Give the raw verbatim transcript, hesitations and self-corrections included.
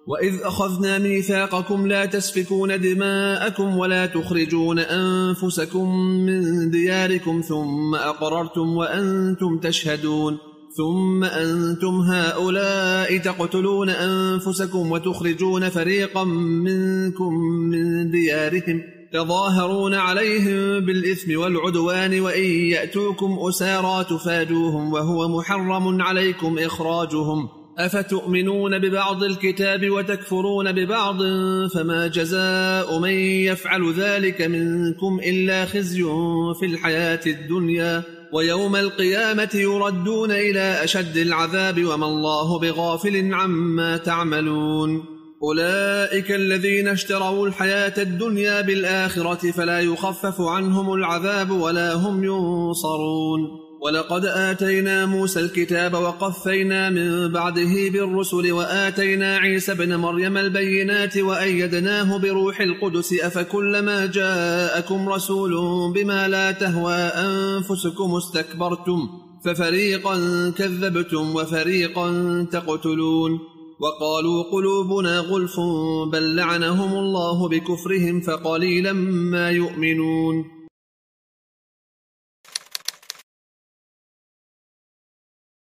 وإذ أخذنا ميثاقكم لا تسفكون دماءكم ولا تخرجون أنفسكم من دياركم ثم أقررتم وأنتم تشهدون ثم أنتم هؤلاء تقتلون أنفسكم وتخرجون فريقا منكم من ديارهم تظاهرون عليهم بالإثم والعدوان وإن يأتوكم أسارى تفادوهم وهو محرم عليكم إخراجهم أفتؤمنون ببعض الكتاب وتكفرون ببعض فما جزاء من يفعل ذلك منكم إلا خزي في الحياة الدنيا ويوم القيامة يردون إلى أشد العذاب وما الله بغافل عما تعملون أولئك الذين اشتروا الحياة الدنيا بالآخرة فلا يخفف عنهم العذاب ولا هم ينصرون ولقد آتينا موسى الكتاب وقفينا من بعده بالرسل وآتينا عيسى ابن مريم البينات وأيدناه بروح القدس أفكلما جاءكم رسول بما لا تهوى أنفسكم استكبرتم ففريقا كذبتم وفريقا تقتلون وقالوا قلوبنا غلف بل لعنهم الله بكفرهم فقليلا ما يؤمنون